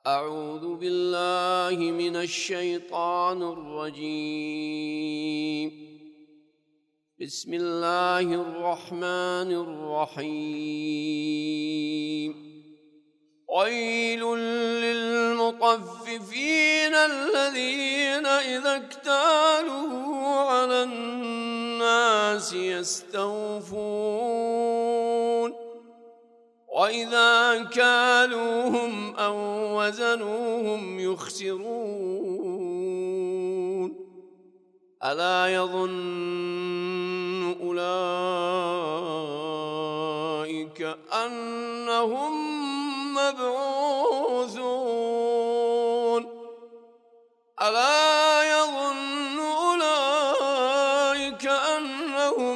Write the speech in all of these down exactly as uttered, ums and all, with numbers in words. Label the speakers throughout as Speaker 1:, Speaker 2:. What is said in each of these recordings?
Speaker 1: أعوذ بالله من الشيطان الرجيم. بسم الله الرحمن الرحيم. ويل للمطففين الذين إذا اكتالوا على الناس يستوفون وإذا كالوهم أو وزنوهم يخسرون. ألا يظن أولئك أنهم مبعوثون ألا يظن أولئك أنهم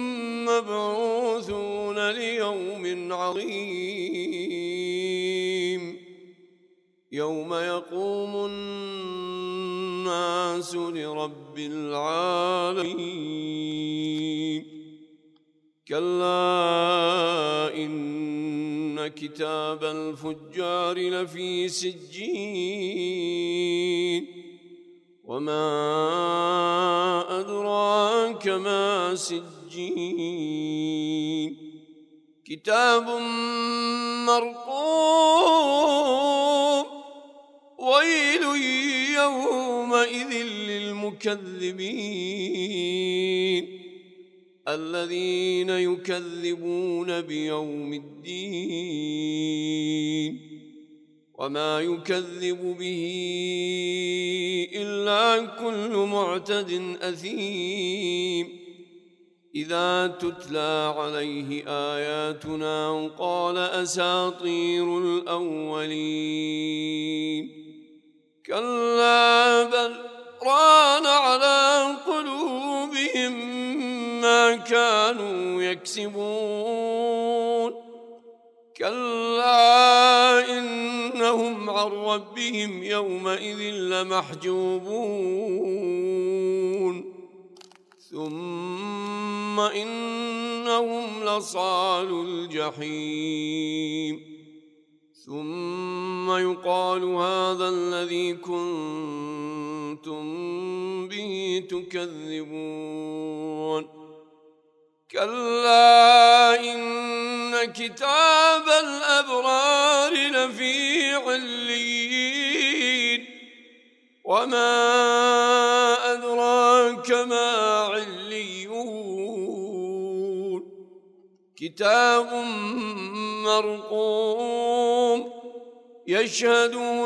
Speaker 1: مبعوثون ليوم عظيم يوم يقوم الناس لرب العالمين. كلا إن كتاب الفجار لفي سجين وما أدراك ما سجين كتاب مرقوم ويل يومئذ للمكذبين الذين يكذبون بيوم الدين وما يكذب به إلا كل معتد أثيم. إذا تتلى عليه آياتنا قال أساطير الأولين. كلا بل ران على قلوبهم ما كانوا يكسبون. كلا إنهم عن ربهم يومئذ لمحجوبون ثم إنهم لصالو الجحيم ثم يقال هذا الذي كنتم به تكذبون. كلا إن كتاب الأبرار لفي عليين وما أدراك ما عليون كتاب مرقوم يشهده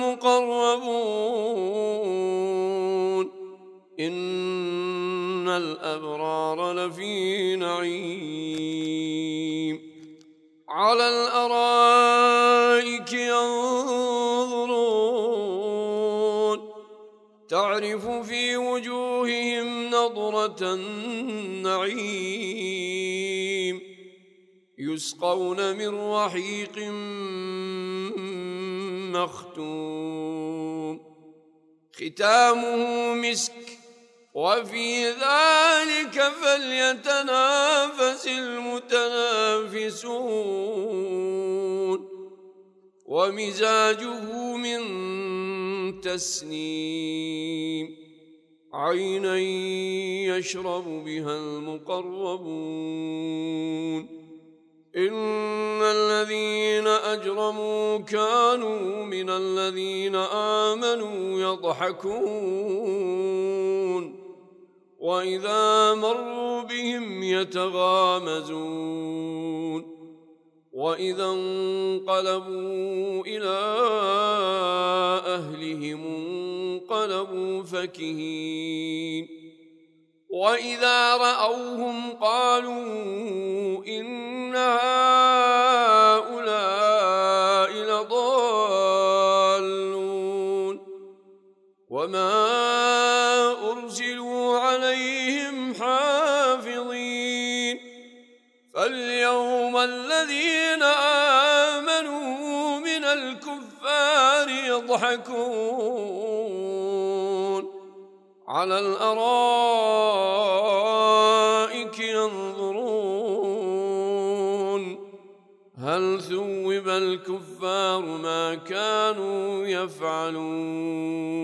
Speaker 1: المقربون إن الأبرار لفي نعيم على الأرائك ينظرون تعرف في وجوههم نضرة النعيم يسقون من رحيق مختوم ختامه مسك وفي ذلك فليتنافس المتنافسون ومزاجه من تسنيم عينا يشرب بها المقربون. إن الذين أجرموا كانوا من الذين آمنوا يضحكون وإذا مروا بهم يتغامزون وإذا انقلبوا إلى أهلهم انقلبوا فكهين وإذا رأوهم قالوا إن هؤلاء لضالون وما أرسلوا عليهم حافظين. فاليوم الذين آمنوا من الكفار يضحكون على الأرائك ينظرون هل ثوب الكفار ما كانوا يفعلون.